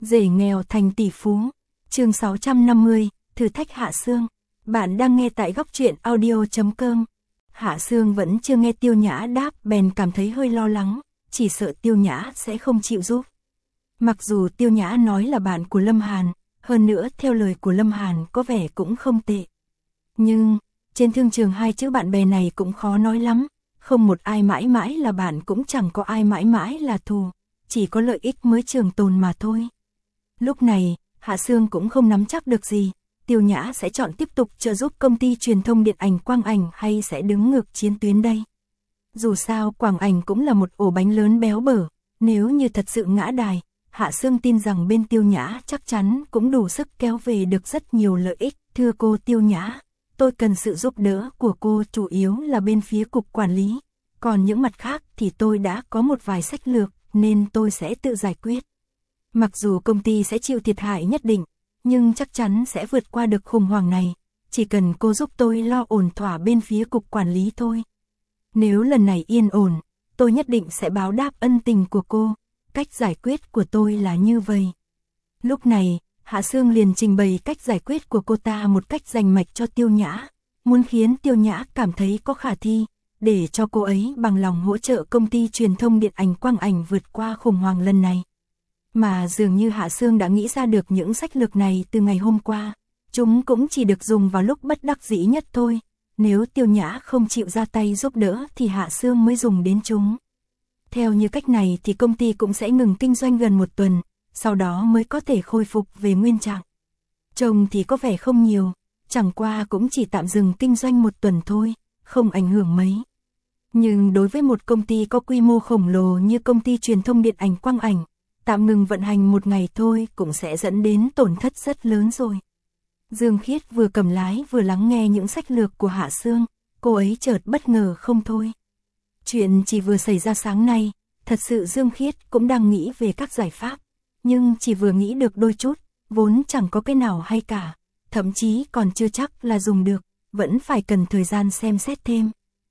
Rể nghèo thành tỷ phú. Chương 650, thử thách Hạ Sương. Bạn đang nghe tại góc truyện audio.com. Hạ Sương vẫn chưa nghe Tiêu Nhã đáp, bèn cảm thấy hơi lo lắng, chỉ sợ Tiêu Nhã sẽ không chịu giúp. Mặc dù Tiêu Nhã nói là bạn của Lâm Hàn, hơn nữa theo lời của Lâm Hàn có vẻ cũng không tệ. Nhưng, trên thương trường hai chữ bạn bè này cũng khó nói lắm, không một ai mãi mãi là bạn, cũng chẳng có ai mãi mãi là thù, chỉ có lợi ích mới trường tồn mà thôi. Lúc này, Hạ Sương cũng không nắm chắc được gì, Tiêu Nhã sẽ chọn tiếp tục trợ giúp công ty truyền thông điện ảnh Quang Ảnh hay sẽ đứng ngược chiến tuyến đây. Dù sao Quang Ảnh cũng là một ổ bánh lớn béo bở, nếu như thật sự ngã đài, Hạ Sương tin rằng bên Tiêu Nhã chắc chắn cũng đủ sức kéo về được rất nhiều lợi ích. Thưa cô Tiêu Nhã, tôi cần sự giúp đỡ của cô, chủ yếu là bên phía cục quản lý, còn những mặt khác thì tôi đã có một vài sách lược nên tôi sẽ tự giải quyết. Mặc dù công ty sẽ chịu thiệt hại nhất định, nhưng chắc chắn sẽ vượt qua được khủng hoảng này, chỉ cần cô giúp tôi lo ổn thỏa bên phía cục quản lý thôi. Nếu lần này yên ổn, tôi nhất định sẽ báo đáp ân tình của cô, cách giải quyết của tôi là như vậy. Lúc này, Hạ Sương liền trình bày cách giải quyết của cô ta một cách rành mạch cho Tiêu Nhã, muốn khiến Tiêu Nhã cảm thấy có khả thi, để cho cô ấy bằng lòng hỗ trợ công ty truyền thông điện ảnh Quang Ảnh vượt qua khủng hoảng lần này. Mà dường như Hạ Sương đã nghĩ ra được những sách lược này từ ngày hôm qua, chúng cũng chỉ được dùng vào lúc bất đắc dĩ nhất thôi, nếu Tiêu Nhã không chịu ra tay giúp đỡ thì Hạ Sương mới dùng đến chúng. Theo như cách này thì công ty cũng sẽ ngừng kinh doanh gần một tuần, sau đó mới có thể khôi phục về nguyên trạng. Trông thì có vẻ không nhiều, chẳng qua cũng chỉ tạm dừng kinh doanh một tuần thôi, không ảnh hưởng mấy. Nhưng đối với một công ty có quy mô khổng lồ như công ty truyền thông điện ảnh Quang Ảnh, tạm ngừng vận hành một ngày thôi cũng sẽ dẫn đến tổn thất rất lớn rồi. Dương Khiết vừa cầm lái vừa lắng nghe những sách lược của Hạ Sương, cô ấy chợt bất ngờ không thôi. Chuyện chỉ vừa xảy ra sáng nay, thật sự Dương Khiết cũng đang nghĩ về các giải pháp, nhưng chỉ vừa nghĩ được đôi chút, vốn chẳng có cái nào hay cả, thậm chí còn chưa chắc là dùng được, vẫn phải cần thời gian xem xét thêm.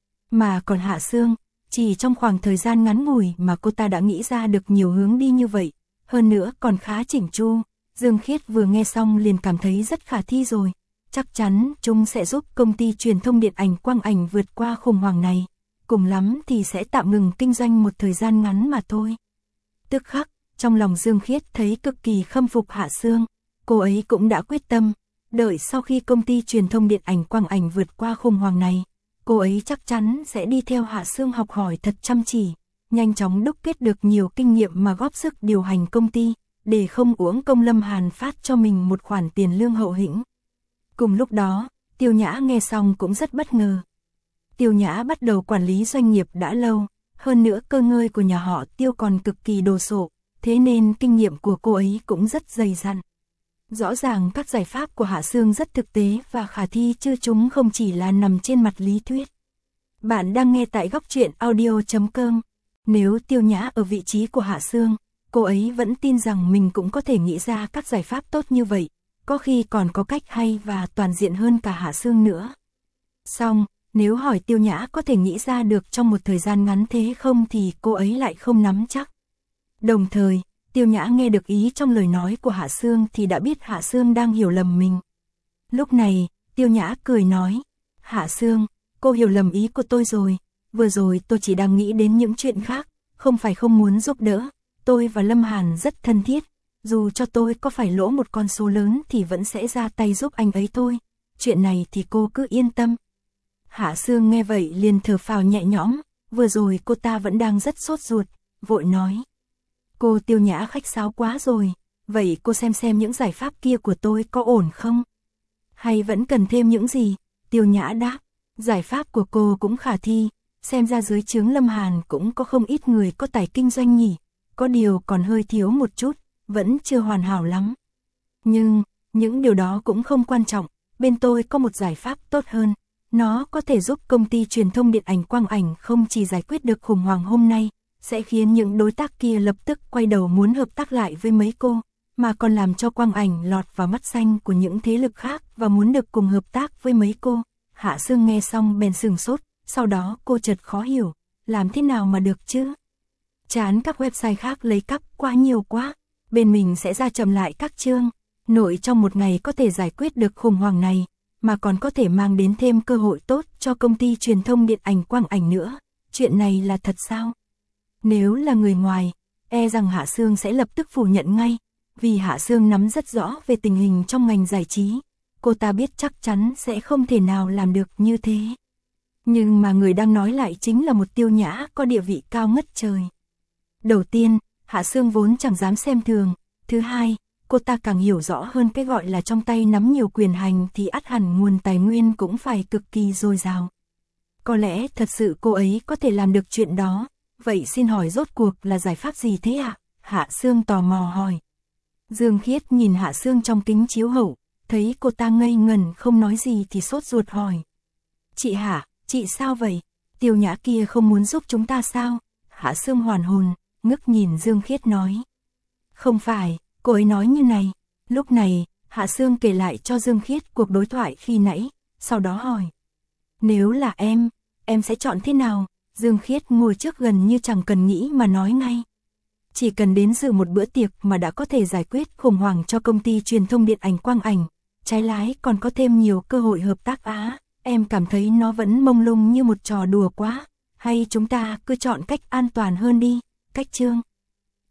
Mà còn Hạ Sương, chỉ trong khoảng thời gian ngắn ngủi mà cô ta đã nghĩ ra được nhiều hướng đi như vậy, hơn nữa còn khá chỉnh chu. Dương Khiết vừa nghe xong liền cảm thấy rất khả thi rồi, chắc chắn chúng sẽ giúp công ty truyền thông điện ảnh Quang Ảnh vượt qua khủng hoảng này, cùng lắm thì sẽ tạm ngừng kinh doanh một thời gian ngắn mà thôi. Tức khắc, trong lòng Dương Khiết thấy cực kỳ khâm phục Hạ Sương, cô ấy cũng đã quyết tâm, đợi sau khi công ty truyền thông điện ảnh Quang Ảnh vượt qua khủng hoảng này, cô ấy chắc chắn sẽ đi theo Hạ Sương học hỏi thật chăm chỉ, nhanh chóng đúc kết được nhiều kinh nghiệm mà góp sức điều hành công ty, để không uổng công Lâm Hàn phát cho mình một khoản tiền lương hậu hĩnh. Cùng lúc đó, Tiêu Nhã nghe xong cũng rất bất ngờ. Tiêu Nhã bắt đầu quản lý doanh nghiệp đã lâu, hơn nữa cơ ngơi của nhà họ Tiêu còn cực kỳ đồ sộ, thế nên kinh nghiệm của cô ấy cũng rất dày dặn. Rõ ràng các giải pháp của Hạ Sương rất thực tế và khả thi chứ chúng không chỉ là nằm trên mặt lý thuyết. Bạn đang nghe tại góc truyện audio.com. Nếu Tiêu Nhã ở vị trí của Hạ Sương, cô ấy vẫn tin rằng mình cũng có thể nghĩ ra các giải pháp tốt như vậy, có khi còn có cách hay và toàn diện hơn cả Hạ Sương nữa. Song, nếu hỏi Tiêu Nhã có thể nghĩ ra được trong một thời gian ngắn thế không thì cô ấy lại không nắm chắc. Đồng thời, Tiêu Nhã nghe được ý trong lời nói của Hạ Sương thì đã biết Hạ Sương đang hiểu lầm mình. Lúc này, Tiêu Nhã cười nói, Hạ Sương, cô hiểu lầm ý của tôi rồi, vừa rồi tôi chỉ đang nghĩ đến những chuyện khác, không phải không muốn giúp đỡ, tôi và Lâm Hàn rất thân thiết, dù cho tôi có phải lỗ một con số lớn thì vẫn sẽ ra tay giúp anh ấy thôi, chuyện này thì cô cứ yên tâm. Hạ Sương nghe vậy liền thở phào nhẹ nhõm, vừa rồi cô ta vẫn đang rất sốt ruột, vội nói. Cô Tiêu Nhã khách sáo quá rồi, vậy cô xem những giải pháp kia của tôi có ổn không? Hay vẫn cần thêm những gì? Tiêu Nhã đáp, giải pháp của cô cũng khả thi, xem ra dưới trướng Lâm Hàn cũng có không ít người có tài kinh doanh nhỉ, có điều còn hơi thiếu một chút, vẫn chưa hoàn hảo lắm. Nhưng, những điều đó cũng không quan trọng, bên tôi có một giải pháp tốt hơn, nó có thể giúp công ty truyền thông điện ảnh Quang Ảnh không chỉ giải quyết được khủng hoảng hôm nay, sẽ khiến những đối tác kia lập tức quay đầu muốn hợp tác lại với mấy cô, mà còn làm cho Quang Ảnh lọt vào mắt xanh của những thế lực khác và muốn được cùng hợp tác với mấy cô. Hạ Sương nghe xong bèn sừng sốt, sau đó cô chợt khó hiểu, làm thế nào mà được chứ? Chán các website khác lấy cắp quá nhiều quá, bên mình sẽ ra chậm lại các chương, nội trong một ngày có thể giải quyết được khủng hoảng này, mà còn có thể mang đến thêm cơ hội tốt cho công ty truyền thông điện ảnh quang ảnh nữa. Chuyện này là thật sao? Nếu là người ngoài, e rằng Hạ Sương sẽ lập tức phủ nhận ngay, vì Hạ Sương nắm rất rõ về tình hình trong ngành giải trí, cô ta biết chắc chắn sẽ không thể nào làm được như thế. Nhưng mà người đang nói lại chính là một Tiêu Nhã có địa vị cao ngất trời. Đầu tiên, Hạ Sương vốn chẳng dám xem thường, thứ hai, cô ta càng hiểu rõ hơn cái gọi là trong tay nắm nhiều quyền hành thì ắt hẳn nguồn tài nguyên cũng phải cực kỳ dồi dào. Có lẽ thật sự cô ấy có thể làm được chuyện đó, vậy xin hỏi rốt cuộc là giải pháp gì thế ạ? Hạ Sương tò mò hỏi. Dương Khiết nhìn Hạ Sương trong kính chiếu hậu, thấy cô ta ngây ngẩn không nói gì thì sốt ruột hỏi. Chị Hạ, chị sao vậy? Tiêu Nhã kia không muốn giúp chúng ta sao? Hạ Sương hoàn hồn, ngước nhìn Dương Khiết nói. Không phải, cô ấy nói như này. Lúc này, Hạ Sương kể lại cho Dương Khiết cuộc đối thoại khi nãy, sau đó hỏi. Nếu là em sẽ chọn thế nào? Dương Khiết ngồi trước gần như chẳng cần nghĩ mà nói ngay. Chỉ cần đến dự một bữa tiệc mà đã có thể giải quyết khủng hoảng cho công ty truyền thông điện ảnh quang ảnh, trái lái còn có thêm nhiều cơ hội hợp tác á, em cảm thấy nó vẫn mông lung như một trò đùa quá, hay chúng ta cứ chọn cách an toàn hơn đi, cách chương.